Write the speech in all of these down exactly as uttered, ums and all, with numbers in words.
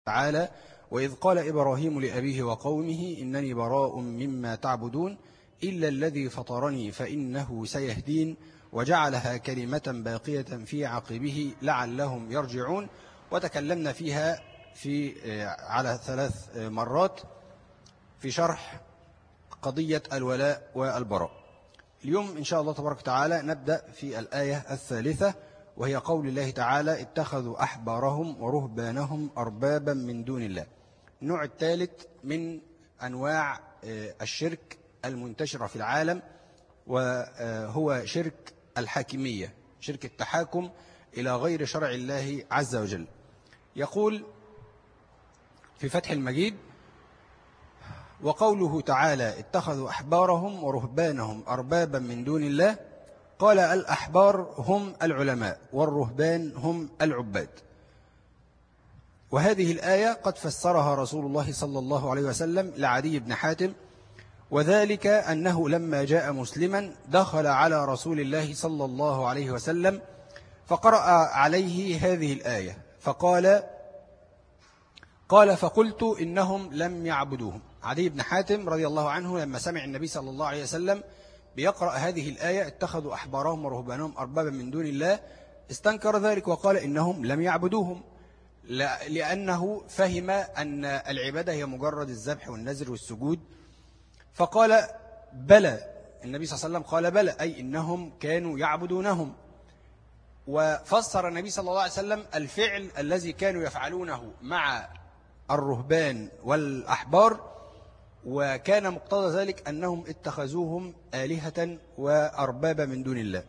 تعالى: وإذ قال إبراهيم لأبيه وقومه إنني براء مما تعبدون إلا الذي فطرني فإنه سيهدين وجعلها كلمة باقية في عقبه لعلهم يرجعون. وتكلمنا فيها في على ثلاث مرات في شرح قضية الولاء والبراء. اليوم إن شاء الله تبارك وتعالى نبدأ في الآية الثالثة، وهي قول الله تعالى: اتخذوا أحبارهم ورهبانهم أربابا من دون الله. النوع الثالث من أنواع الشرك المنتشرة في العالم، وهو شرك الحاكمية، شرك التحاكم إلى غير شرع الله عز وجل. يقول في فتح المجيد: وقوله تعالى: اتخذوا أحبارهم ورهبانهم أربابا من دون الله. قال: الأحبار هم العلماء والرهبان هم العباد. وهذه الآية قد فسرها رسول الله صلى الله عليه وسلم لعدي بن حاتم، وذلك أنه لما جاء مسلما دخل على رسول الله صلى الله عليه وسلم فقرأ عليه هذه الآية فقال قال فقلت إنهم لم يعبدوهم. عدي بن حاتم رضي الله عنه لما سمع النبي صلى الله عليه وسلم بيقرأ هذه الآية: اتخذوا أحبارهم ورهبانهم أربابا من دون الله، استنكر ذلك وقال إنهم لم يعبدوهم، لأنه فهم أن العبادة هي مجرد الذبح والنذر والسجود. فقال: بلى. النبي صلى الله عليه وسلم قال: بلى، أي إنهم كانوا يعبدونهم. وفسر النبي صلى الله عليه وسلم الفعل الذي كانوا يفعلونه مع الرهبان والأحبار، وكان مقتضى ذلك أنهم اتخذوهم آلهة وأربابا من دون الله.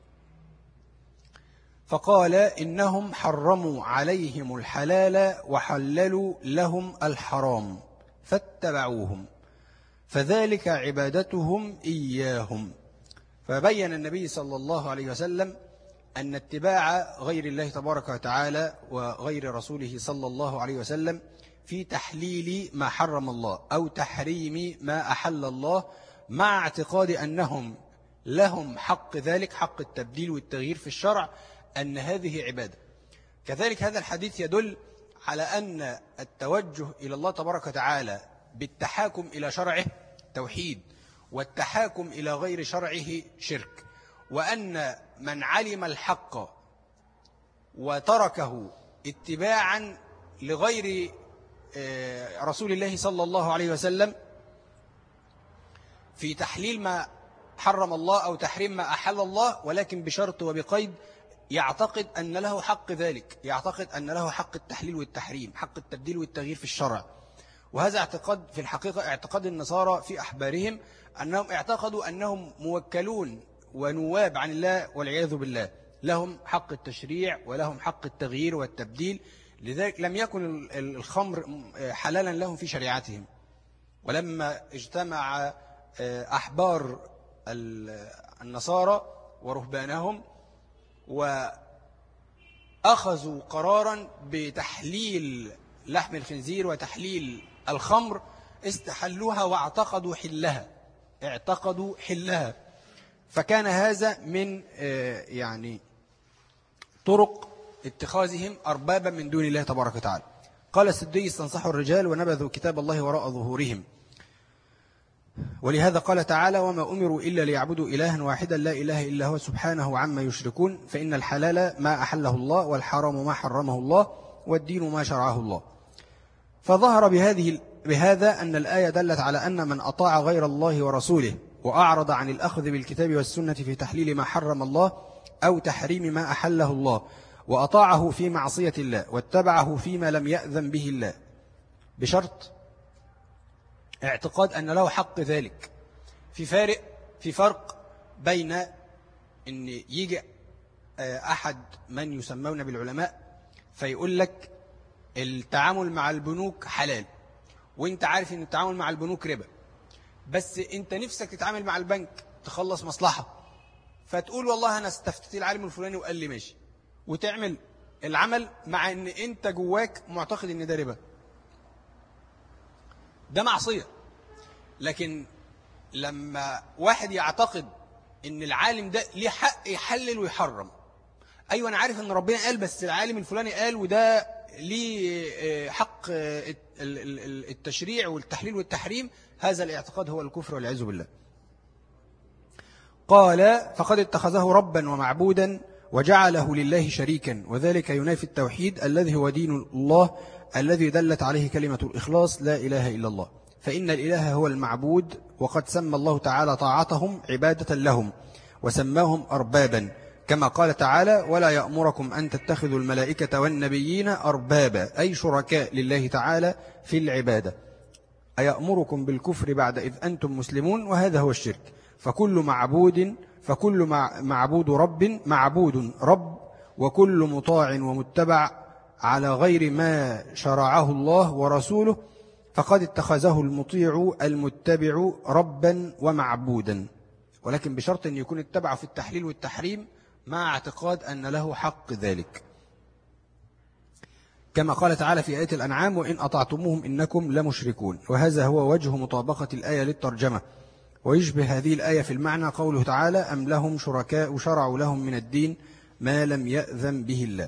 فقال: إنهم حرموا عليهم الحلال وحللوا لهم الحرام فاتبعوهم فذلك عبادتهم إياهم. فبين النبي صلى الله عليه وسلم أن اتباع غير الله تبارك وتعالى وغير رسوله صلى الله عليه وسلم في تحليل ما حرم الله أو تحريم ما أحل الله، مع اعتقاد أنهم لهم حق ذلك، حق التبديل والتغيير في الشرع، أن هذه عبادة. كذلك هذا الحديث يدل على أن التوجه إلى الله تبارك وتعالى بالتحاكم إلى شرعه توحيد، والتحاكم إلى غير شرعه شرك، وأن من علم الحق وتركه اتباعا لغير رسول الله صلى الله عليه وسلم في تحليل ما حرم الله أو تحريم ما أحل الله، ولكن بشرط وبقيد، يعتقد أن له حق ذلك، يعتقد أن له حق التحليل والتحريم، حق التبديل والتغيير في الشرع. وهذا اعتقاد في الحقيقة اعتقاد النصارى في أحبارهم، أنهم اعتقدوا أنهم موكلون ونواب عن الله والعياذ بالله، لهم حق التشريع ولهم حق التغيير والتبديل. لذلك لم يكن الخمر حلالا لهم في شريعتهم. ولما اجتمع أحبار النصارى ورهبانهم وأخذوا قرارا بتحليل لحم الخنزير وتحليل الخمر، استحلوها واعتقدوا حلها، اعتقدوا حلها. فكان هذا من يعني طرق اتخاذهم أربابا من دون الله تبارك وتعالى. قال السدي: استنصحوا الرجال ونبذوا كتاب الله وراء ظهورهم. ولهذا قال تعالى: وما أمروا إلا ليعبدوا إلها واحدا لا إله إلا هو سبحانه عما يشركون، فإن الحلال ما أحله الله والحرام ما حرمه الله والدين ما شرعه الله. فظهر بهذه بهذا أن الآية دلت على أن من أطاع غير الله ورسوله وأعرض عن الأخذ بالكتاب والسنة في تحليل ما حرم الله أو تحريم ما أحله الله، وأطاعه في معصية الله واتبعه فيما لم يأذن به الله، بشرط اعتقاد أن له حق ذلك. في فارق في فرق بين أن يجي أحد من يسمون بالعلماء فيقول لك التعامل مع البنوك حلال، وانت عارف ان التعامل مع البنوك ربا، بس انت نفسك تتعامل مع البنك تخلص مصلحة، فتقول والله انا استفتيت العالم الفلاني وقال لي ماشي، وتعمل العمل مع ان انت جواك معتقد ان ده ربا. ده معصية. لكن لما واحد يعتقد ان العالم ده ليه حق يحلل ويحرم، ايوه انا عارف ان ربنا قال، بس العالم الفلاني قال وده ليه حق التشريع والتحليل والتحريم، هذا الاعتقاد هو الكفر والعياذ بالله. قال فقد اتخذه ربا ومعبودا وجعله لله شريكا، وذلك ينافي التوحيد الذي هو دين الله الذي دلت عليه كلمة الإخلاص لا إله إلا الله. فإن الإله هو المعبود، وقد سمى الله تعالى طاعتهم عبادة لهم وسماهم أربابا، كما قال تعالى ولا يأمركم أن تتخذوا الملائكة والنبيين أربابا، أي شركاء لله تعالى في العبادة. أيأمركم بالكفر بعد إذ أنتم مسلمون، وهذا هو الشرك. فكل معبود فكل معبود رب معبود رب، وكل مطاع ومتبع على غير ما شرعه الله ورسوله فقد اتخذه المطيع المتبع ربا ومعبودا، ولكن بشرط أن يكون اتبع في التحليل والتحريم مع اعتقاد أن له حق ذلك، كما قال تعالى في آية الأنعام وإن أطعتموهم إنكم لمشركون. وهذا هو وجه مطابقة الآية للترجمة. ويشبه هذه الآية في المعنى قوله تعالى أم لهم شركاء شرعوا لهم من الدين ما لم يأذن به الله.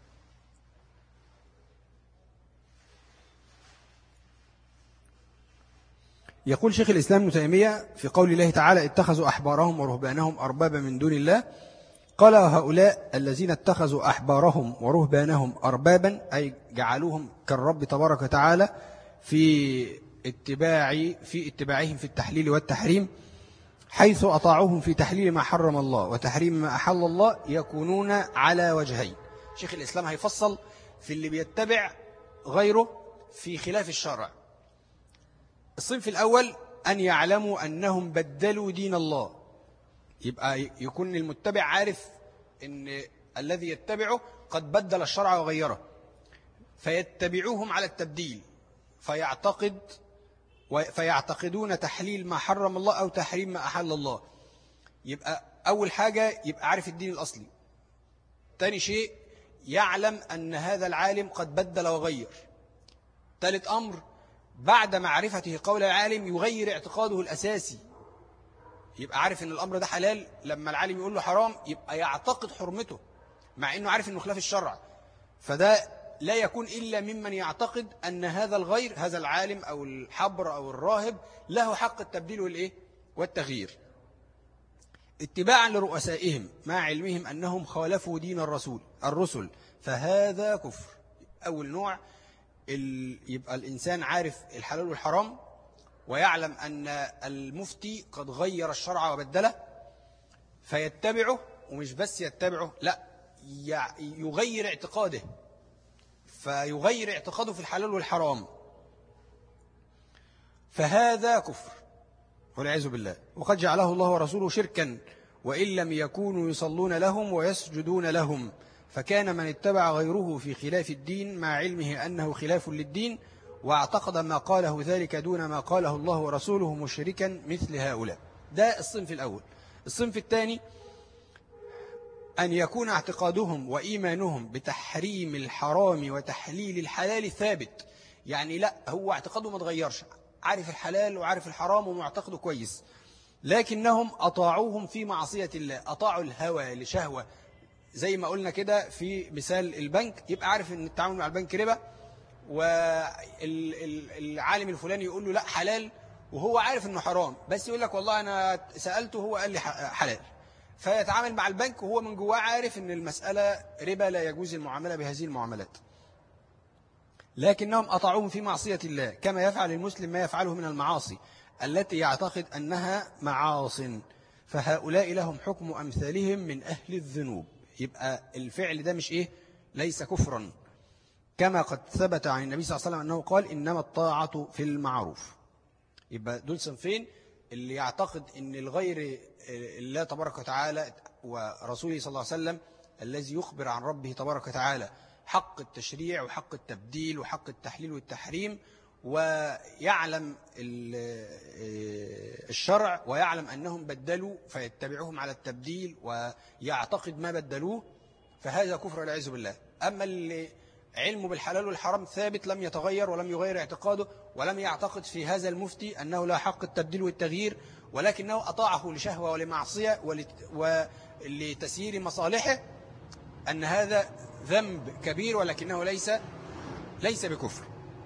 يقول شيخ الإسلام ابن تيمية في قول الله تعالى اتخذوا أحبارهم ورهبانهم أربابا من دون الله، قال هؤلاء الذين اتخذوا أحبارهم ورهبانهم أربابا أي جعلوهم كالرب تبارك وتعالى في اتباع في اتباعهم في التحليل والتحريم، حيث أطاعوهم في تحليل ما حرم الله وتحريم ما أحل الله، يكونون على وجهين. شيخ الإسلام هيفصل في اللي بيتبع غيره في خلاف الشرع. الصنف الأول أن يعلموا أنهم بدلوا دين الله، يبقى يكون المتبع عارف أن الذي يتبعه قد بدل الشرع وغيره، فيتبعوهم على التبديل، فيعتقد فيعتقدون تحليل ما حرم الله أو تحريم ما أحل الله. يبقى أول حاجة يبقى عارف الدين الأصلي. تاني شيء يعلم أن هذا العالم قد بدل وغير. ثالث أمر بعد معرفته قول العالم يغير اعتقاده الأساسي، يبقى عارف أن الأمر ده حلال، لما العالم يقول له حرام يبقى يعتقد حرمته مع أنه عارف أنه خلاف الشرع. فده لا يكون إلا ممن يعتقد أن هذا الغير، هذا العالم أو الحبر أو الراهب، له حق التبديل والإيه؟ والتغيير، اتباعا لرؤسائهم مع علمهم أنهم خالفوا دين الرسول الرسل، فهذا كفر. أول نوع يبقى الإنسان عارف الحلال والحرام، ويعلم أن المفتي قد غير الشرع وبدله فيتبعه، ومش بس يتبعه، لا يغير اعتقاده، فيغير اعتقاده في الحلال والحرام، فهذا كفر والعياذ بالله. وقد جعله الله ورسوله شركا وإن لم يكونوا يصلون لهم ويسجدون لهم، فكان من اتبع غيره في خلاف الدين مع علمه أنه خلاف للدين واعتقد ما قاله ذلك دون ما قاله الله ورسوله مشركا مثل هؤلاء. ده الصنف الأول. الصنف الثاني أن يكون اعتقادهم وإيمانهم بتحريم الحرام وتحليل الحلال ثابت، يعني لا هو اعتقاده ما تغيرش، عارف الحلال وعارف الحرام ومعتقده كويس، لكنهم أطاعوهم في معصية الله، أطاعوا الهوى لشهوة، زي ما قلنا كده في مثال البنك، يبقى عارف أن التعامل مع البنك ربا، والعالم الفلاني يقول له لا حلال وهو عارف أنه حرام، بس يقول لك والله أنا سألته هو قال لي حلال، فيتعامل مع البنك وهو من جواه عارف أن المسألة ربا لا يجوز المعاملة بهذه المعاملات، لكنهم أطاعوهم في معصية الله، كما يفعل المسلم ما يفعله من المعاصي التي يعتقد أنها معاصٍ، فهؤلاء لهم حكم أمثالهم من أهل الذنوب. يبقى الفعل ده مش إيه؟ ليس كفرا، كما قد ثبت عن النبي صلى الله عليه وسلم أنه قال إنما الطاعة في المعروف. يبقى دول صنفين: اللي يعتقد أن الغير الله تبارك وتعالى ورسوله صلى الله عليه وسلم الذي يخبر عن ربه تبارك وتعالى حق التشريع وحق التبديل وحق التحليل والتحريم، ويعلم الشرع ويعلم أنهم بدلوا فيتبعهم على التبديل ويعتقد ما بدلوه، فهذا كفر والعياذ بالله. أما اللي علمه بالحلال والحرام ثابت لم يتغير ولم يغير اعتقاده ولم يعتقد في هذا المفتي أنه لا حق التبديل والتغيير، ولكنه أطاعه لشهوة ولمعصية ولتسيير مصالحه، أن هذا ذنب كبير ولكنه ليس ليس بكفر.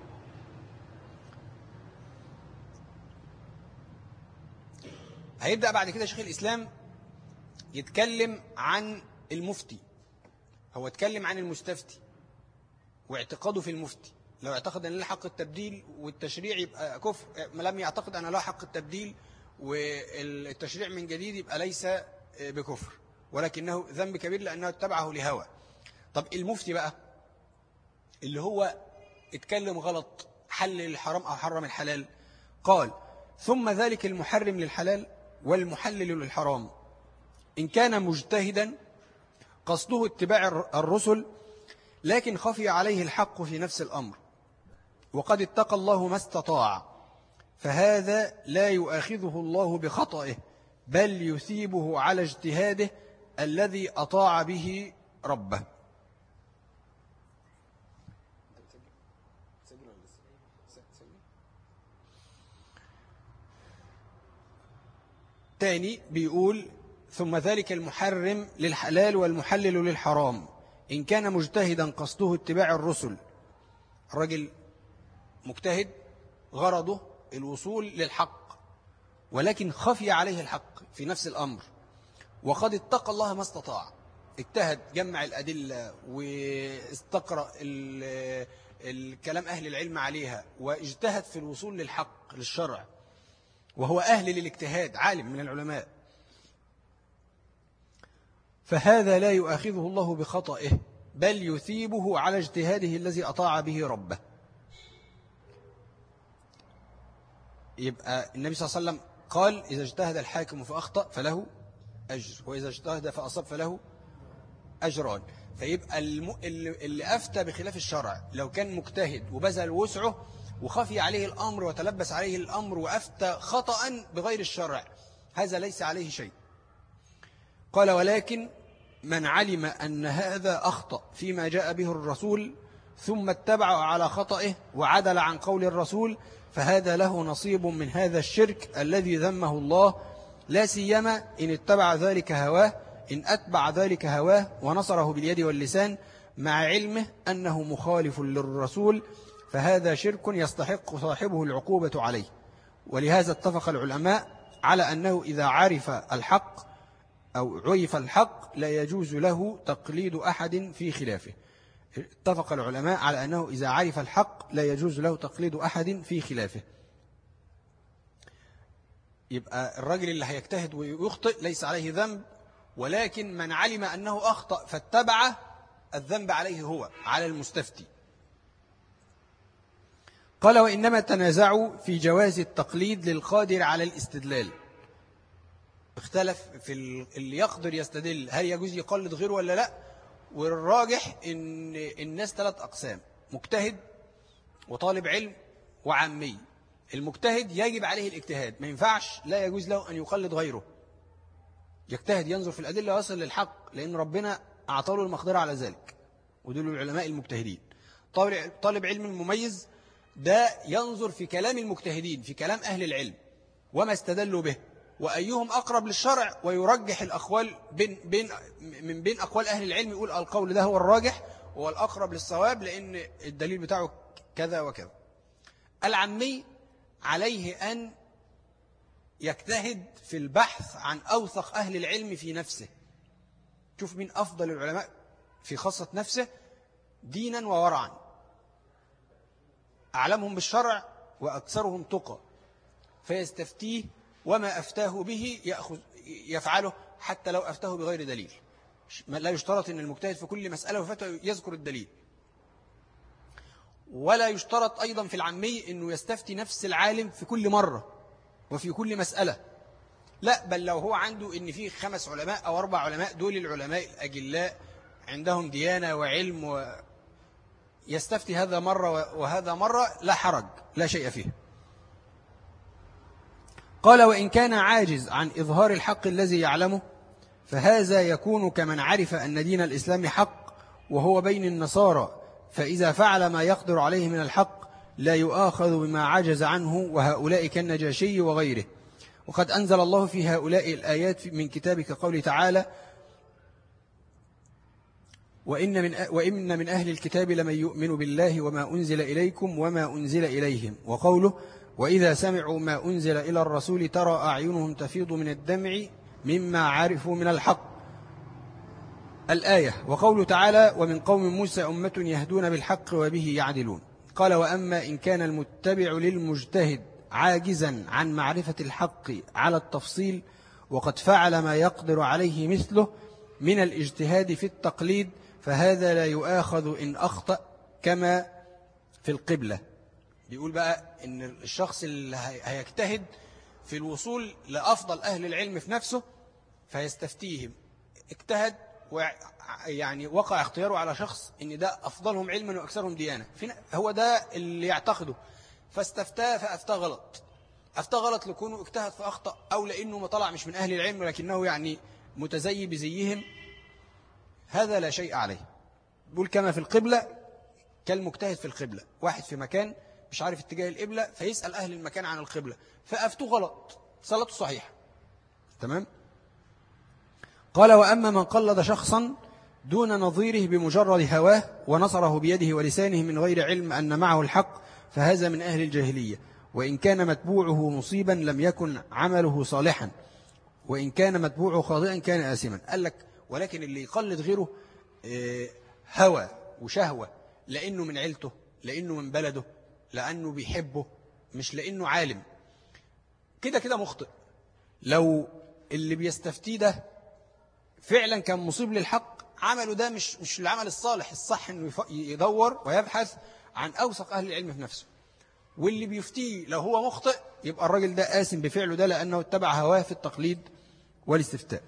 هيبدأ بعد كده شيخ الإسلام يتكلم عن المفتي. هو اتكلم عن المستفتي واعتقاده في المفتي. لو اعتقد أن له حق التبديل والتشريع يبقى كفر، لم يعتقد أن له حق التبديل والتشريع من جديد يبقى ليس بكفر، ولكنه ذنب كبير لأنه اتبعه لهوى. طب المفتي بقى اللي هو اتكلم غلط، حل الحرام أو حرم الحلال، قال ثم ذلك المحرم للحلال والمحلل للحرام إن كان مجتهدا قصده اتباع الرسل لكن خفي عليه الحق في نفس الأمر وقد اتقى الله ما استطاع، فهذا لا يؤاخذه الله بخطئه بل يثيبه على اجتهاده الذي أطاع به ربه. تاني بيقول ثم ذلك المحرم للحلال والمحلل للحرام إن كان مجتهدا قصده اتباع الرسل. الرجل مجتهد غرضه الوصول للحق ولكن خفي عليه الحق في نفس الأمر وقد اتقى الله ما استطاع، اجتهد جمع الأدلة واستقرأ الكلام أهل العلم عليها واجتهد في الوصول للحق للشرع وهو أهل للاجتهاد، عالم من العلماء، فهذا لا يؤاخذه الله بخطئه بل يثيبه على اجتهاده الذي أطاع به ربه. يبقى النبي صلى الله عليه وسلم قال إذا اجتهد الحاكم فأخطأ فله أجر وإذا اجتهد فأصاب فله أجران. فيبقى اللي أفتى بخلاف الشرع لو كان مجتهد وبذل وسعه وخفي عليه الأمر وتلبس عليه الأمر وأفتى خطأ بغير الشرع هذا ليس عليه شيء. قال ولكن من علم أن هذا أخطأ فيما جاء به الرسول ثم اتبع على خطئه وعدل عن قول الرسول فهذا له نصيب من هذا الشرك الذي ذمه الله، لا سيما إن اتبع ذلك هواه إن أتبع ذلك هواه ونصره باليد واللسان مع علمه أنه مخالف للرسول، فهذا شرك يستحق صاحبه العقوبة عليه. ولهذا اتفق العلماء على أنه إذا عرف الحق أو عرف الحق لا يجوز له تقليد أحد في خلافه. اتفق العلماء على أنه إذا عرف الحق لا يجوز له تقليد أحد في خلافه. يبقى الرجل اللي هيجتهد ويخطئ ليس عليه ذنب، ولكن من علم أنه أخطأ فاتبع الذنب عليه هو على المستفتي. قال وإنما تنازعوا في جواز التقليد للقادر على الاستدلال. اختلف في اللي يقدر يستدل هل يجوز يقلد غيره ولا لا، والراجح ان الناس ثلاث أقسام: مجتهد وطالب علم وعامي. المجتهد يجب عليه الاجتهاد، ما ينفعش لا يجوز له أن يقلد غيره، يجتهد ينظر في الأدلة ويصل للحق لأن ربنا أعطاه المقدرة على ذلك، ودول العلماء المجتهدين. طالب علم مميز ده ينظر في كلام المجتهدين في كلام أهل العلم وما استدلوا به وأيهم أقرب للشرع ويرجح الأقوال بين بين من بين أقوال أهل العلم، يقول القول ده هو الراجح هو الأقرب للصواب لأن الدليل بتاعه كذا وكذا. العامي عليه أن يجتهد في البحث عن أوثق أهل العلم في نفسه، شوف مين أفضل العلماء في خاصة نفسه دينا وورعا، أعلمهم بالشرع وأكثرهم تقى، فيستفتيه وما أفتاه به يأخذ يفعله حتى لو أفتاه بغير دليل. لا يشترط أن المجتهد في كل مسألة وفتوى يذكر الدليل، ولا يشترط أيضا في العامي أنه يستفتي نفس العالم في كل مرة وفي كل مسألة، لا، بل لو هو عنده أن فيه خمس علماء أو أربع علماء دول العلماء الأجلاء عندهم ديانة وعلم و يستفتي هذا مرة وهذا مرة لا حرج لا شيء فيه. قال وإن كان عاجز عن إظهار الحق الذي يعلمه فهذا يكون كمن عرف أن دين الإسلام حق وهو بين النصارى، فإذا فعل ما يقدر عليه من الحق لا يؤاخذ بما عجز عنه، وهؤلاء كالنجاشي وغيره. وقد أنزل الله في هؤلاء الآيات من كتابه كقوله تعالى وإن من, وإن من أهل الكتاب لمن يؤمن بالله وما أنزل إليكم وما أنزل إليهم. وقوله وإذا سمعوا ما أنزل إلى الرسول ترى أعينهم تفيض من الدمع مما عرفوا من الحق الآية. وقوله تعالى ومن قوم موسى أمة يهدون بالحق وبه يعدلون. قال وأما إن كان المتبع للمجتهد عاجزا عن معرفة الحق على التفصيل وقد فعل ما يقدر عليه مثله من الاجتهاد في التقليد فهذا لا يؤاخذ إن أخطأ كما في القبلة. بيقول بقى إن الشخص اللي هيجتهد في الوصول لأفضل أهل العلم في نفسه فيستفتيهم، اجتهد ويعني وقع اختياره على شخص إن ده أفضلهم علما وأكثرهم ديانة، هو ده اللي يعتقده، فاستفتاه فأفتى غلط. أفتى غلط لكونه اجتهد فأخطأ أو لأنه ما طلع مش من أهل العلم ولكنه يعني متزي بزيهم، هذا لا شيء عليه. بيقول كما في القبلة كالمجتهد في القبلة، واحد في مكان مش عارف اتجاه القبلة فيسأل أهل المكان عن القبلة فأفتوا غلط، صلاته صحيحة. تمام. قال وأما من قلد شخصا دون نظيره بمجرد هواه ونصره بيده ولسانه من غير علم أن معه الحق فهذا من أهل الجاهلية، وإن كان متبوعه مصيبا لم يكن عمله صالحا وإن كان متبوعه خاطئا كان آثما. قال لك ولكن اللي يقلد غيره هوى وشهوة لأنه من عيلته، لأنه من بلده، لأنه بيحبه، مش لأنه عالم، كده كده مخطئ. لو اللي بيستفتيه ده فعلا كان مصيب للحق عمله ده مش مش العمل الصالح. الصح انه يدور ويبحث عن أوثق أهل العلم في نفسه، واللي بيفتيه لو هو مخطئ يبقى الراجل ده آثم بفعله ده لأنه اتبع هواه في التقليد والاستفتاء.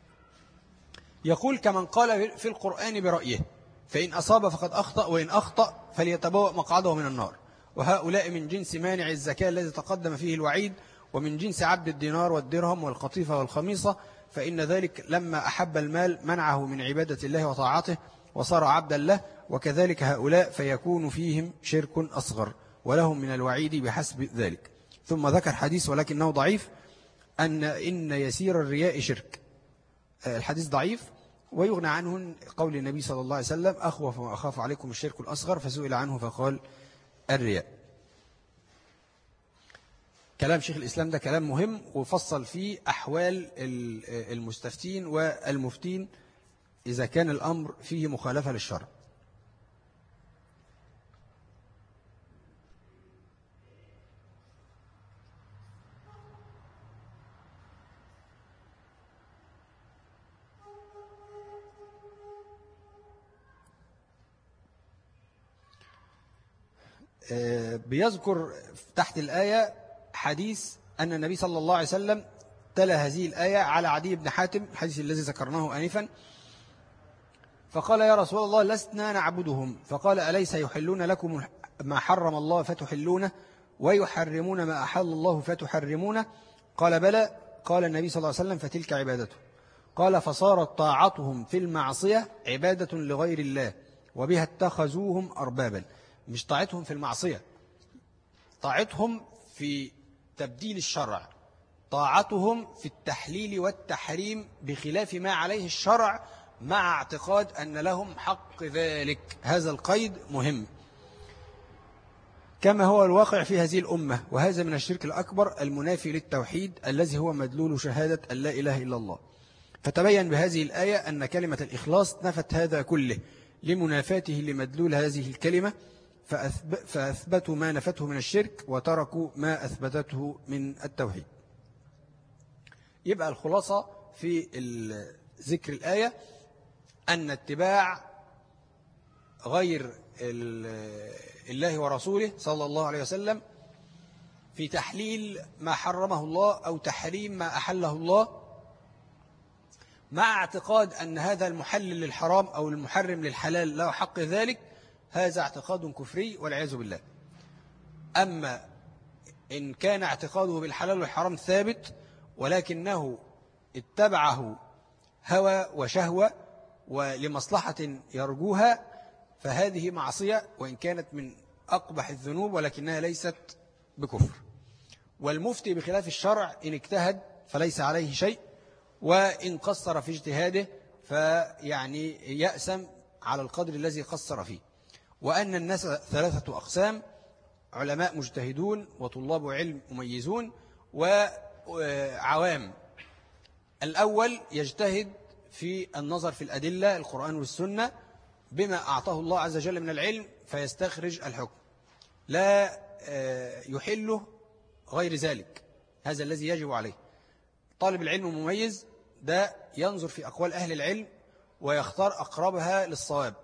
يقول كمن قال في القرآن برأيه فإن أصاب فقد أخطأ وإن أخطأ فليتبوأ مقعده من النار. وهؤلاء من جنس مانع الزكاة الذي تقدم فيه الوعيد ومن جنس عبد الدينار والدرهم والقطيفة والخميصة، فإن ذلك لما أحب المال منعه من عبادة الله وطاعته وصار عبدا له، وكذلك هؤلاء فيكون فيهم شرك أصغر ولهم من الوعيد بحسب ذلك. ثم ذكر حديث ولكنه ضعيف أن إن يسير الرياء شرك. الحديث ضعيف ويغنى عنه قول النبي صلى الله عليه وسلم أخوف وأخاف عليكم الشرك الأصغر، فسئل عنه فقال الرياء. كلام شيخ الإسلام ده كلام مهم وفصل فيه أحوال المستفتين والمفتين إذا كان الأمر فيه مخالفة للشرع. بيذكر تحت الآية حديث أن النبي صلى الله عليه وسلم تلا هذه الآية على عدي بن حاتم، الحديث الذي ذكرناه آنفا، فقال يا رسول الله لسنا نعبدهم، فقال أليس يحلون لكم ما حرم الله فتحلونه ويحرمون ما أحل الله فتحرمونه؟ قال بلى. قال النبي صلى الله عليه وسلم فتلك عبادته. قال فصارت طاعتهم في المعصية عبادة لغير الله وبها اتخذوهم أربابا. مش طاعتهم في المعصية، طاعتهم في تبديل الشرع، طاعتهم في التحليل والتحريم بخلاف ما عليه الشرع مع اعتقاد أن لهم حق ذلك. هذا القيد مهم كما هو الواقع في هذه الأمة، وهذا من الشرك الأكبر المنافي للتوحيد الذي هو مدلول شهادة أن لا إله إلا الله. فتبين بهذه الآية أن كلمة الإخلاص نفت هذا كله لمنافاته لمدلول هذه الكلمة، فأثبتوا ما نفته من الشرك وتركوا ما أثبتته من التوحيد. يبقى الخلاصة في ذكر الآية أن اتباع غير الله ورسوله صلى الله عليه وسلم في تحليل ما حرمه الله أو تحريم ما أحله الله مع اعتقاد أن هذا المحلل للحرام أو المحرم للحلال له حق ذلك، هذا اعتقاد كفري والعياذ بالله. أما إن كان اعتقاده بالحلال والحرام ثابت ولكنه اتبعه هوى وشهوة ولمصلحة يرجوها فهذه معصية وإن كانت من أقبح الذنوب ولكنها ليست بكفر. والمفتي بخلاف الشرع إن اجتهد فليس عليه شيء، وإن قصر في اجتهاده فيعني يأسم على القدر الذي قصر فيه، وأن الناس ثلاثة أقسام: علماء مجتهدون، وطلاب علم مميزون، وعوام. الأول يجتهد في النظر في الأدلة القرآن والسنة بما أعطاه الله عز وجل من العلم فيستخرج الحكم، لا يحله غير ذلك. هذا الذي يجب عليه. طالب العلم المميز ده ينظر في أقوال أهل العلم ويختار أقربها للصواب.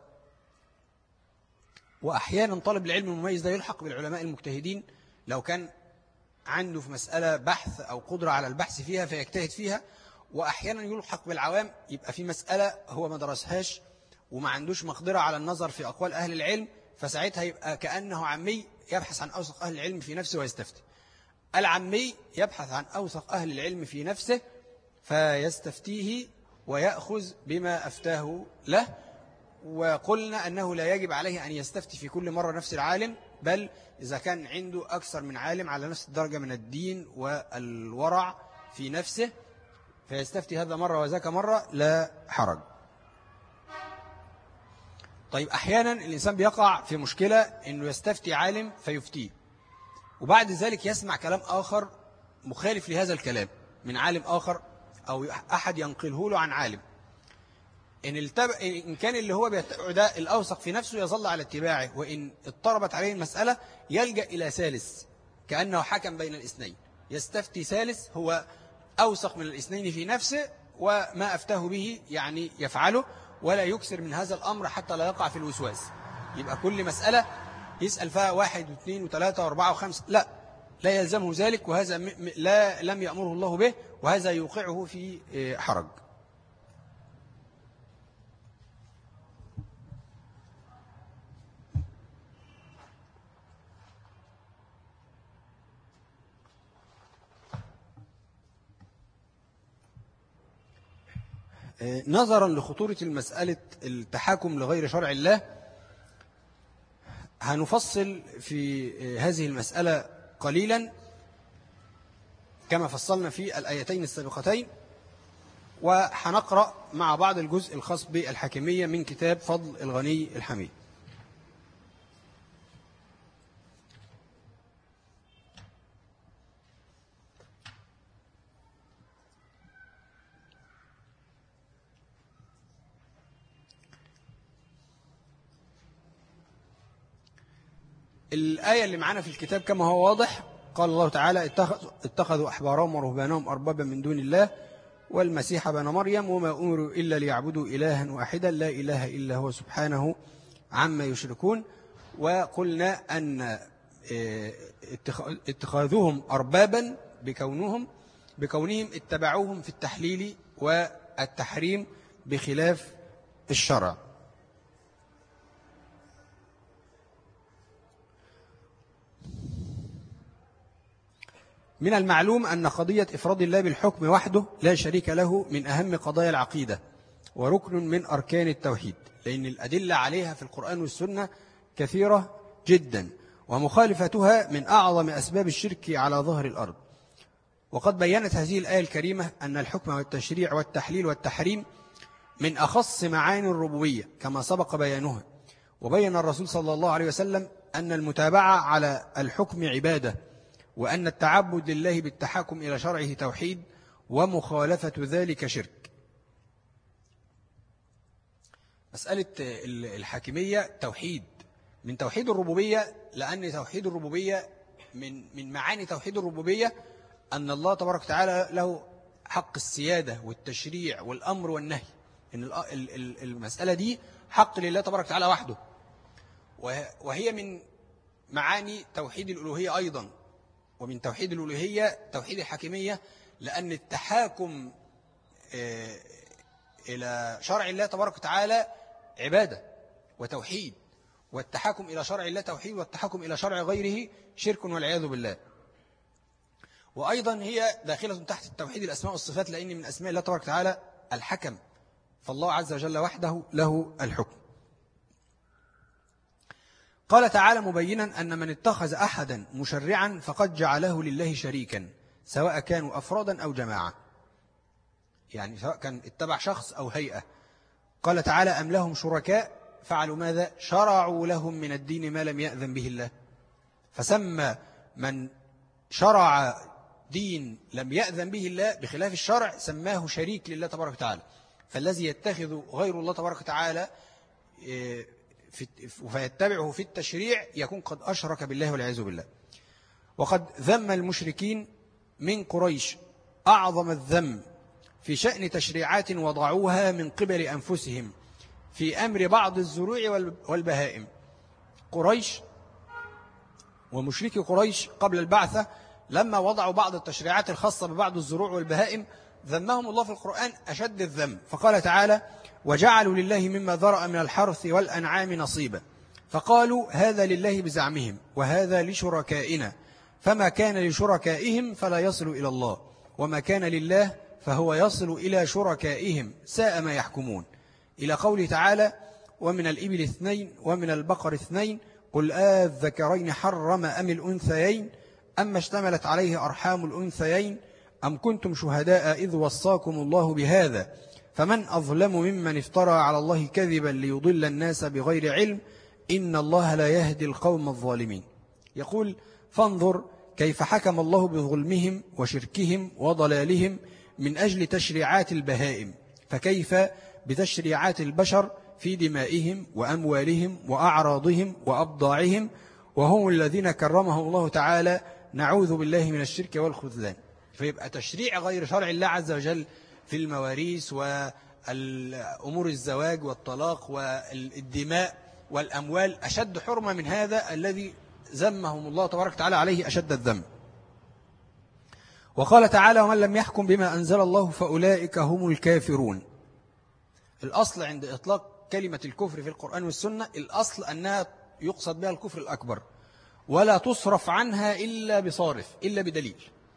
وأحيانا طالب العلم المميز ده يلحق بالعلماء المجتهدين لو كان عنده في مسألة بحث أو قدرة على البحث فيها فيجتهد فيها، وأحيانا يلحق بالعوام يبقى في مسألة هو ما درسهاش وما عندوش مقدرة على النظر في أقوال أهل العلم، فساعتها يبقى كأنه عمي يبحث عن أوثق أهل العلم في نفسه ويستفتي. العمي يبحث عن أوثق أهل العلم في نفسه فيستفتيه ويأخذ بما أفتاه له. وقلنا أنه لا يجب عليه أن يستفتي في كل مرة نفس العالم، بل إذا كان عنده أكثر من عالم على نفس الدرجة من الدين والورع في نفسه فيستفتي هذا مرة وذاك مرة، لا حرج. طيب أحيانا الإنسان بيقع في مشكلة أنه يستفتي عالم فيفتيه، وبعد ذلك يسمع كلام آخر مخالف لهذا الكلام من عالم آخر أو أحد ينقله له عن عالم. إن, التب... إن كان اللي هو بيتبعه ده الأوثق في نفسه يظل على اتباعه، وإن اضطربت عليه المسألة يلجأ إلى ثالث كأنه حكم بين الاثنين، يستفتي ثالث هو أوثق من الاثنين في نفسه وما أفتاه به يعني يفعله، ولا يكسر من هذا الأمر حتى لا يقع في الوسواس. يبقى كل مسألة يسأل فيها واحد واثنين وثلاثة واربعة وخمسة، لا لا يلزمه ذلك، وهذا م... لا لم يأمره الله به، وهذا يوقعه في حرج. نظرا لخطورة المسألة التحاكم لغير شرع الله هنفصل في هذه المسألة قليلا كما فصلنا في الآيتين السابقتين، وحنقرأ مع بعض الجزء الخاص بالحاكمية من كتاب فضل الغني الحميد. الآية اللي معانا في الكتاب كما هو واضح، قال الله تعالى: اتخذوا أحبارهم ورهبانهم أربابا من دون الله والمسيح ابن مريم وما أمروا إلا ليعبدوا إلها واحدا لا إله إلا هو سبحانه عما يشركون. وقلنا أن اتخاذهم أربابا بكونهم بكونهم اتبعوهم في التحليل والتحريم بخلاف الشرع. من المعلوم أن قضية إفراد الله بالحكم وحده لا شريك له من أهم قضايا العقيدة وركن من أركان التوحيد، لأن الأدلة عليها في القرآن والسنة كثيرة جدا، ومخالفتها من أعظم أسباب الشرك على ظهر الأرض. وقد بيّنت هذه الآية الكريمة أن الحكم والتشريع والتحليل والتحريم من أخص معاني الربوبية كما سبق بيانها. وبين الرسول صلى الله عليه وسلم أن المتابعة على الحكم عبادة، وأن التعبد لله بالتحاكم إلى شرعه توحيد، ومخالفة ذلك شرك. مسألة الحاكمية توحيد من توحيد الربوبية، لأن توحيد الربوبية من من معاني توحيد الربوبية أن الله تبارك وتعالى له حق السيادة والتشريع والأمر والنهي، إن المسألة دي حق لله تبارك وتعالى وحده، وهي من معاني توحيد الألوهية أيضا، ومن توحيد الألوهية توحيد الحاكمية، لأن التحاكم إلى شرع الله تبارك وتعالى عبادة وتوحيد، والتحاكم إلى شرع الله توحيد، والتحاكم إلى شرع غيره شرك والعياذ بالله. وأيضا هي داخلة تحت التوحيد الأسماء والصفات، لأن من أسماء الله تبارك وتعالى الحكم، فالله عز وجل وحده له الحكم. قال تعالى مبينا أن من اتخذ أحدا مشرعا فقد جعله لله شريكا سواء كانوا أفرادا أو جماعة، يعني سواء كان اتبع شخص أو هيئة. قال تعالى: أم لهم شركاء فعلوا ماذا؟ شرعوا لهم من الدين ما لم يأذن به الله. فسمى من شرع دين لم يأذن به الله بخلاف الشرع سماه شريك لله تبارك وتعالى. فالذي يتخذ غير الله تبارك وتعالى فيتبعه في التشريع يكون قد أشرك بالله والعياذ بالله. وقد ذم المشركين من قريش أعظم الذم في شأن تشريعات وضعوها من قبل أنفسهم في أمر بعض الزروع والبهائم. قريش ومشركي قريش قبل البعثة لما وضعوا بعض التشريعات الخاصة ببعض الزروع والبهائم ذمهم الله في القرآن أشد الذم، فقال تعالى: وجعلوا لله مما ذرأ من الحرث والأنعام نصيبا فقالوا هذا لله بزعمهم وهذا لشركائنا فما كان لشركائهم فلا يصل إلى الله وما كان لله فهو يصل إلى شركائهم ساء ما يحكمون، إلى قوله تعالى: ومن الإبل اثنين ومن البقر اثنين قل آذكرين حرم أم الأنثيين أما اشتملت عليه أرحام الأنثيين أم كنتم شهداء إذ وصاكم الله بهذا فمن أظلم ممن افترى على الله كذبا ليضل الناس بغير علم إن الله لا يهدي القوم الظالمين. يقول: فانظر كيف حكم الله بظلمهم وشركهم وضلالهم من أجل تشريعات البهائم، فكيف بتشريعات البشر في دمائهم وأموالهم وأعراضهم وأبضاعهم وهم الذين كرمهم الله تعالى، نعوذ بالله من الشرك والخذلان. فيبقى تشريع غير شرع الله عز وجل في المواريث والأمور الزواج والطلاق والدماء والأموال أشد حرمة من هذا الذي ذمهم الله تبارك وتعالى عليه أشد الذم. وقال تعالى: ومن لم يحكم بما أنزل الله فأولئك هم الكافرون. الأصل عند إطلاق كلمة الكفر في القرآن والسنة الأصل أنها يقصد بها الكفر الأكبر ولا تصرف عنها إلا بصارف إلا بدليل.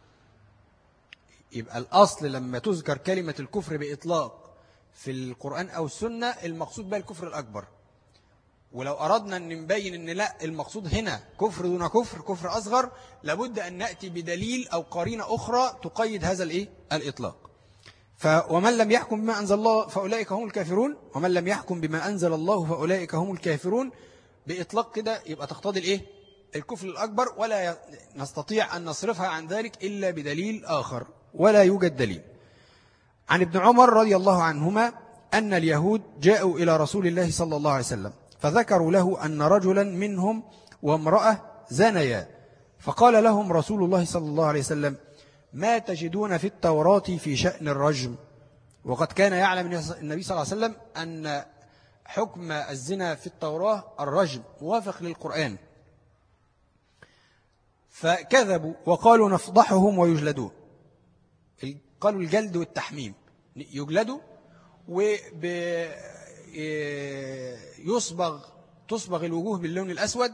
يبقى الأصل لما تذكر كلمة الكفر بإطلاق في القرآن أو السنة المقصود بها الكفر الأكبر. ولو أردنا أن نبين أن لا المقصود هنا كفر دون كفر كفر أصغر لابد أن نأتي بدليل أو قرينة أخرى تقيد هذا الإيه؟ الإطلاق. ومن لم يحكم بما أنزل الله فأولئك هم الكافرون ومن لم يحكم بما أنزل الله فأولئك هم الكافرون بإطلاق كده يبقى تقتضي الإيه؟ الكفر الأكبر ولا نستطيع أن نصرفها عن ذلك إلا بدليل آخر ولا يوجد دليل. عن ابن عمر رضي الله عنهما أن اليهود جاءوا إلى رسول الله صلى الله عليه وسلم فذكروا له أن رجلا منهم وامرأة زنيا فقال لهم رسول الله صلى الله عليه وسلم: ما تجدون في التوراة في شأن الرجم؟ وقد كان يعلم النبي صلى الله عليه وسلم أن حكم الزنا في التوراة الرجم موافق للقرآن، فكذبوا وقالوا نفضحهم ويجلدون. قالوا الجلد والتحميم، يجلدوا ويصبغ تصبغ الوجوه باللون الأسود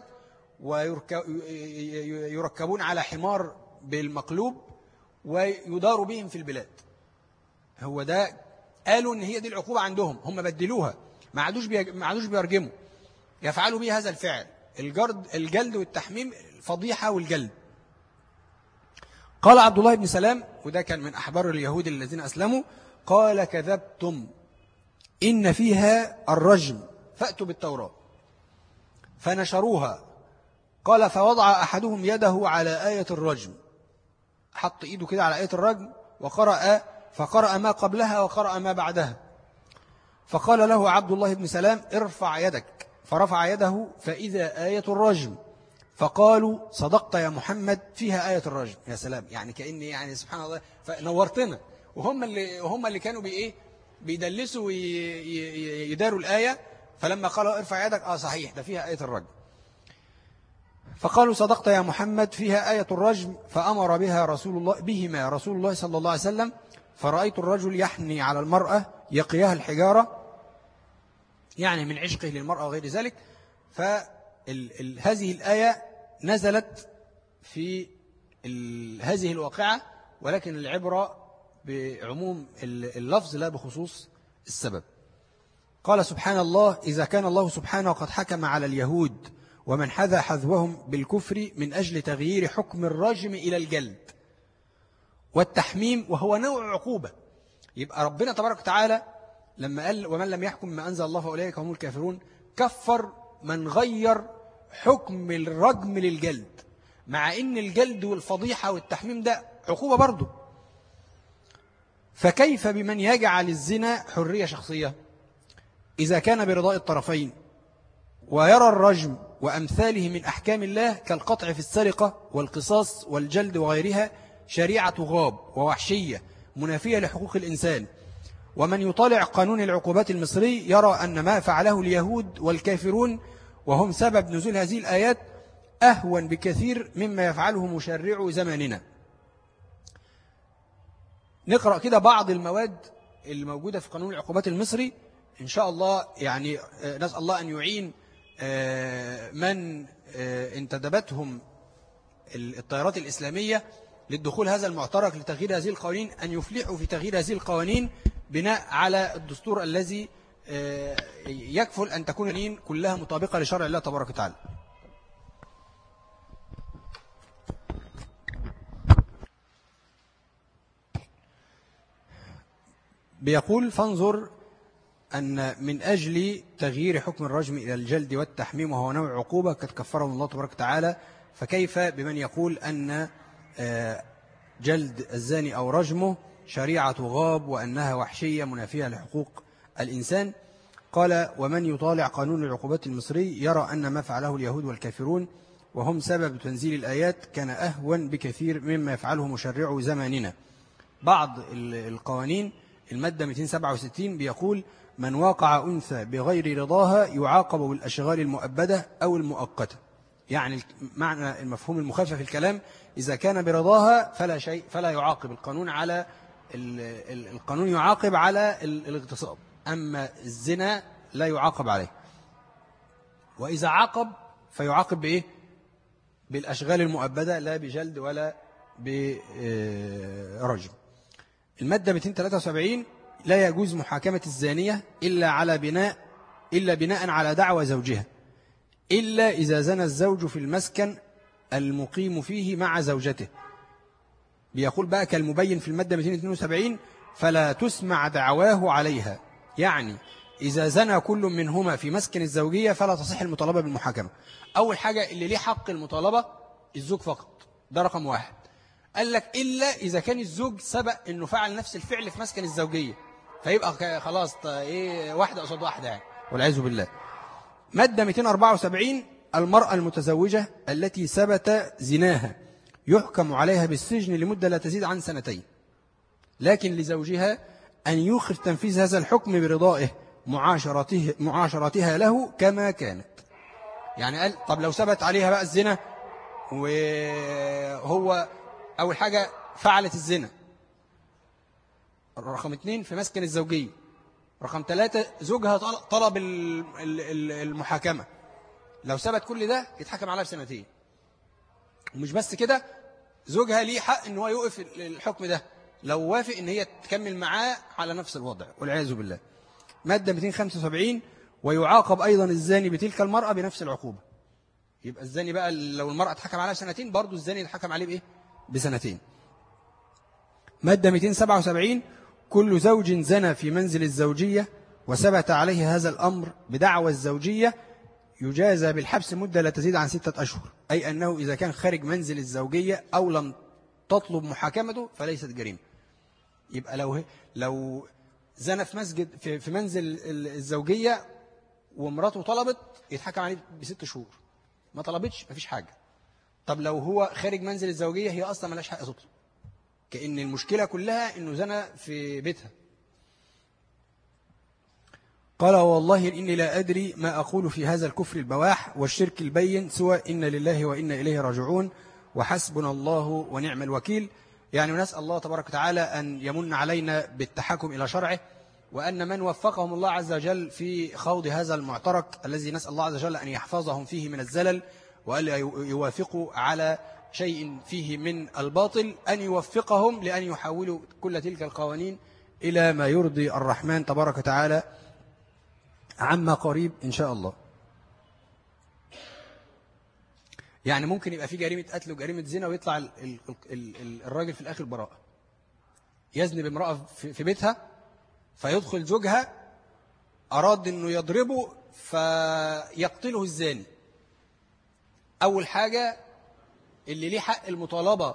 ويركبون على حمار بالمقلوب ويداروا بهم في البلاد. هو ده قالوا ان هي دي العقوبة عندهم، هم بدلوها ما عادوش ما عادوش بيرجموا، يفعلوا به هذا الفعل الجرد الجلد والتحميم الفضيحة والجلد. قال عبد الله بن سلام وده كان من أحبار اليهود الذين أسلموا قال: كذبتم إن فيها الرجم فأتوا بالتوراة فنشروها. قال: فوضع أحدهم يده على آية الرجم، حط إيده كده على آية الرجم وقرأ فقرأ ما قبلها وقرأ ما بعدها. فقال له عبد الله بن سلام: ارفع يدك، فرفع يده فإذا آية الرجم، فقالوا: صدقت يا محمد فيها آية الرجم. يا سلام، يعني كأني يعني سبحان الله فنورتنا. وهم اللي وهم اللي كانوا بإيه بيدلسوا ويداروا الآية، فلما قالوا ارفع يدك آه صحيح ده فيها آية الرجم. فقالوا: صدقت يا محمد فيها آية الرجم، فأمر بها رسول الله بهما رسول الله صلى الله عليه وسلم، فرأيت الرجل يحني على المرأة يقيها الحجارة، يعني من عشقه للمرأة وغير ذلك. فهذه الآية نزلت في هذه الواقعة، ولكن العبرة بعموم اللفظ لا بخصوص السبب. قال سبحان الله: إذا كان الله سبحانه قد حكم على اليهود ومن حذى حذوهم بالكفر من أجل تغيير حكم الرجم إلى الجلد والتحميم وهو نوع عقوبة. يبقى ربنا تبارك وتعالى لما قال: ومن لم يحكم ما أنزل الله فأولئك هم الكافرون، كفر من غير حكم الرجم للجلد، مع ان الجلد والفضيحة والتحميم ده عقوبة برضه. فكيف بمن يجعل الزنا حرية شخصية إذا كان برضاء الطرفين، ويرى الرجم وأمثاله من أحكام الله كالقطع في السرقة والقصاص والجلد وغيرها شريعة غاب ووحشية منافية لحقوق الإنسان. ومن يطالع قانون العقوبات المصري يرى أن ما فعله اليهود والكافرون وهم سبب نزول هذه الآيات أهون بكثير مما يفعله مشرع زماننا. نقرأ كده بعض المواد الموجودة في قانون العقوبات المصري إن شاء الله. يعني نسأل الله أن يعين من انتدبتهم التيارات الإسلامية للدخول هذا المعترك لتغيير هذه القوانين، أن يفلحوا في تغيير هذه القوانين بناء على الدستور الذي يكفل أن تكون القوانين كلها مطابقة لشرع الله تبارك وتعالى. بيقول: فانظر أن من أجل تغيير حكم الرجم إلى الجلد والتحميم وهو نوع عقوبة قد كفره الله تبارك وتعالى، فكيف بمن يقول أن جلد الزاني أو رجمه شريعة غاب وأنها وحشية منافية لحقوق الإنسان؟ قال: ومن يطالع قانون العقوبات المصري يرى أن ما فعله اليهود والكافرون وهم سبب تنزيل الآيات كان أهون بكثير مما يفعله مشرع زماننا. بعض القوانين المادة مئتين وسبعة وستين بيقول: من واقع أنثى بغير رضاها يعاقب بالأشغال المؤبدة أو المؤقتة. يعني معنى المفهوم المخفف في الكلام: إذا كان برضاها فلا شيء، فلا يعاقب القانون على القانون يعاقب على الاغتصاب، أما الزنا لا يعاقب عليه. وإذا عاقب فيعاقب بإيه؟ بالأشغال المؤبدة، لا بجلد ولا برجم. المادة مئتين وثلاثة وسبعين: لا يجوز محاكمة الزانية إلا على بناء إلا بناء على دعوى زوجها، إلا إذا زنى الزوج في المسكن المقيم فيه مع زوجته. بيقول بقى كالمبين في المادة مئتين واثنين وسبعين: فلا تسمع دعواه عليها. يعني إذا زنى كل منهما في مسكن الزوجية فلا تصح المطالبة بالمحاكمة. أول حاجة اللي ليه حق المطالبة الزوج فقط، ده رقم واحد. قال لك إلا إذا كان الزوج سبق إنه فعل نفس الفعل في مسكن الزوجية، فيبقى خلاص إيه، واحدة قصاد واحدة يعني، والعياذ بالله. مادة مئتين وأربعة وسبعين: المرأة المتزوجة التي ثبت زناها يحكم عليها بالسجن لمدة لا تزيد عن سنتين، لكن لزوجها أن يؤخر تنفيذ هذا الحكم برضائه معاشرته معاشرتها له كما كانت. يعني قال طب لو ثبت عليها بقى الزنا، وهو أول حاجة فعلت الزنا، رقم اثنين في مسكن الزوجية، رقم ثلاثة زوجها طلب المحاكمة، لو ثبت كل ده يتحكم عليها بسنتين. ومش بس كده، زوجها ليه حق ان هو يوقف الحكم ده لو وافق ان هي تكمل معاه على نفس الوضع، والعياذ بالله. مادة مئتين وخمسة وسبعين: ويعاقب أيضا الزاني بتلك المرأة بنفس العقوبة. يبقى الزاني بقى لو المرأة اتحكم عليها سنتين، برضو الزاني يتحكم عليه بإيه؟ بسنتين. مادة مئتين وسبعة وسبعين: كل زوج زنى في منزل الزوجية وثبت عليه هذا الأمر بدعوى الزوجية يجازى بالحبس مدة لا تزيد عن ستة أشهر، أي أنه إذا كان خارج منزل الزوجية أو لم تطلب محاكمته فليست جريمة. يبقى لو لو زنى في مسجد في, في منزل الزوجية ومراته طلبت يتحكم عليه بست شهور، ما طلبتش مفيش حاجة. طب لو هو خارج منزل الزوجية هي أصلا ملاش حق تطلب، كأن المشكلة كلها إنه زنى في بيتها. قال: والله إني لا أدري ما أقول في هذا الكفر البواح والشرك البين سوى إن لله وإنا إليه راجعون وحسبنا الله ونعم الوكيل. يعني نسأل الله تبارك وتعالى أن يمن علينا بالتحكم إلى شرعه، وأن من وفقهم الله عز وجل في خوض هذا المعترك الذي نسأل الله عز وجل أن يحفظهم فيه من الزلل وألا يوافقوا على شيء فيه من الباطل، أن يوفقهم لأن يحولوا كل تلك القوانين إلى ما يرضي الرحمن تبارك وتعالى عما قريب إن شاء الله. يعني ممكن يبقى في جريمة قتل وجريمة زنا ويطلع ال ال ال الراجل في الآخر براءة، يزني بامرأة في بيتها، فيدخل زوجها أراد أنه يضربه فيقتله الزاني. أول حاجة اللي ليه حق المطالبة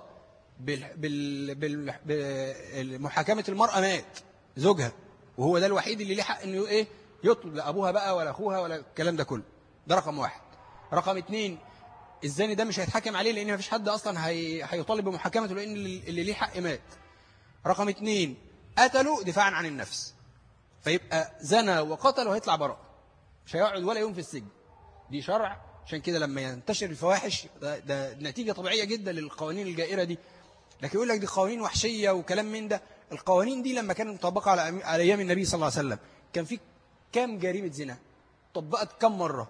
بالمحاكمة المرأة مات زوجها، وهو ده الوحيد اللي ليه حق انه ايه يطلب، لا ابوها بقى ولا اخوها ولا الكلام ده كله. ده رقم واحد. رقم اتنين، الزاني ده مش هيتحكم عليه لان مفيش حد اصلا هي... هيطالب بمحاكمته لان اللي ليه حق مات. رقم اتنين، قتله دفاعا عن النفس، فيبقى زنى وقتل وهيطلع براء، مش هيقعد ولا يوم في السجن. دي شرع. عشان كده لما ينتشر الفواحش ده, ده نتيجة طبيعية جدا للقوانين الجائرة دي. لكن يقول لك دي قوانين وحشية وكلام من ده. القوانين دي لما كانت مطبقة على على أيام النبي صلى الله عليه وسلم كان في كام جريمة زنا طبقت كم مرة؟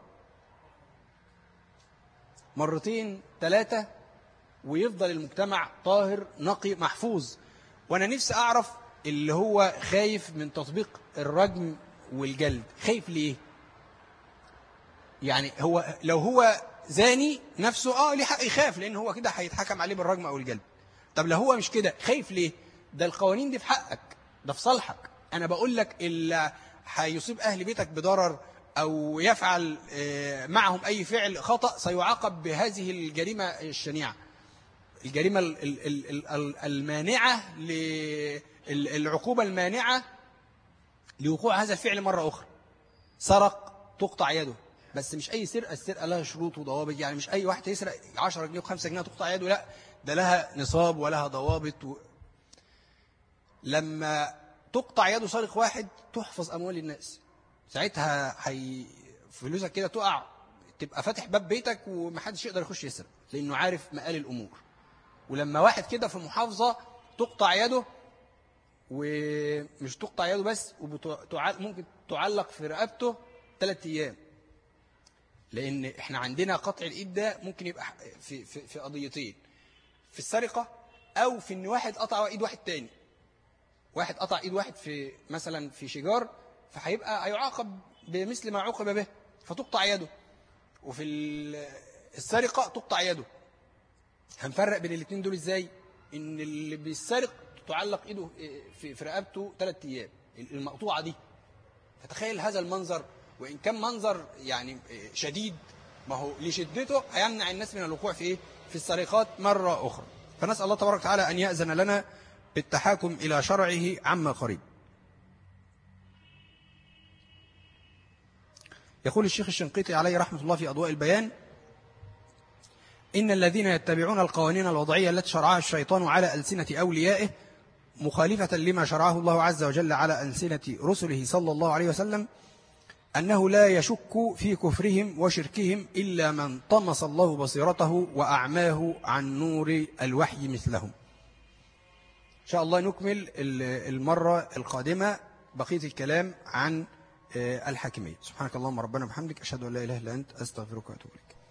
مرتين ثلاثة، ويفضل المجتمع طاهر نقي محفوظ. وأنا نفسي أعرف اللي هو خايف من تطبيق الرجم والجلد، خايف ليه؟ يعني هو لو هو زاني نفسه اه ليه حق يخاف، لأن هو كده هيتحكم عليه بالرجم أو الجلد. طب لو هو مش كده خايف ليه؟ ده القوانين دي في حقك، ده في صالحك. أنا بقول لك اللي هيصيب أهل بيتك بضرر أو يفعل معهم أي فعل خطأ سيعاقب بهذه الجريمة الشنيعة، الجريمة المانعة للعقوبة المانعة لوقوع هذا الفعل مرة أخرى. سرق تقطع يده، بس مش أي سرقة، السرقة لها شروط وضوابط. يعني مش أي واحد يسرق عشرة جنيه وخمسة جنيه تقطع يده، لا، ده لها نصاب ولها ضوابط و... لما تقطع يده سارق واحد تحفظ أموال الناس، ساعتها حي... فلوسك كده تقع، تبقى فاتح باب بيتك ومحدش يقدر يخش يسرق لأنه عارف مقال الأمور. ولما واحد كده في محافظة تقطع يده، ومش تقطع يده بس، وممكن تعلق في رقبته ثلاثة أيام، لأن إحنا عندنا قطع الإيد ده ممكن يبقى في, في, في قضيتين، في السرقة أو في إن واحد قطع إيد واحد تاني. واحد قطع إيد واحد في مثلا في شجار، فهيبقى هيعاقب بمثل ما عوقب به، فتقطع يده. وفي السرقة تقطع يده. هنفرق بين الاثنين دول إزاي؟ إن اللي بالسرق تعلق إيده في, في رقبته ثلاثة أيام المقطوعة دي. فتخيل هذا المنظر، وإن كان منظر يعني شديد، ما هو لشدته هيمنع الناس من الوقوع في إيه؟ في السرقات مرة أخرى. فنسأل الله تبارك وتعالى أن يأذن لنا بالتحاكم إلى شرعه عما قريب. يقول الشيخ الشنقيطي عليه رحمة الله في أضواء البيان: إن الذين يتبعون القوانين الوضعية التي شرعها الشيطان على ألسنة أوليائه مخالفة لما شرعه الله عز وجل على ألسنة رسله صلى الله عليه وسلم، أنه لا يشك في كفرهم وشركهم إلا من طمس الله بصيرته وأعماه عن نور الوحي مثلهم. إن شاء الله نكمل المرة القادمة بقية الكلام عن الحاكمية. سبحانك اللهم ربنا وبحمدك، أشهد أن لا إله إلا أنت، أستغفرك وأتوب إليك.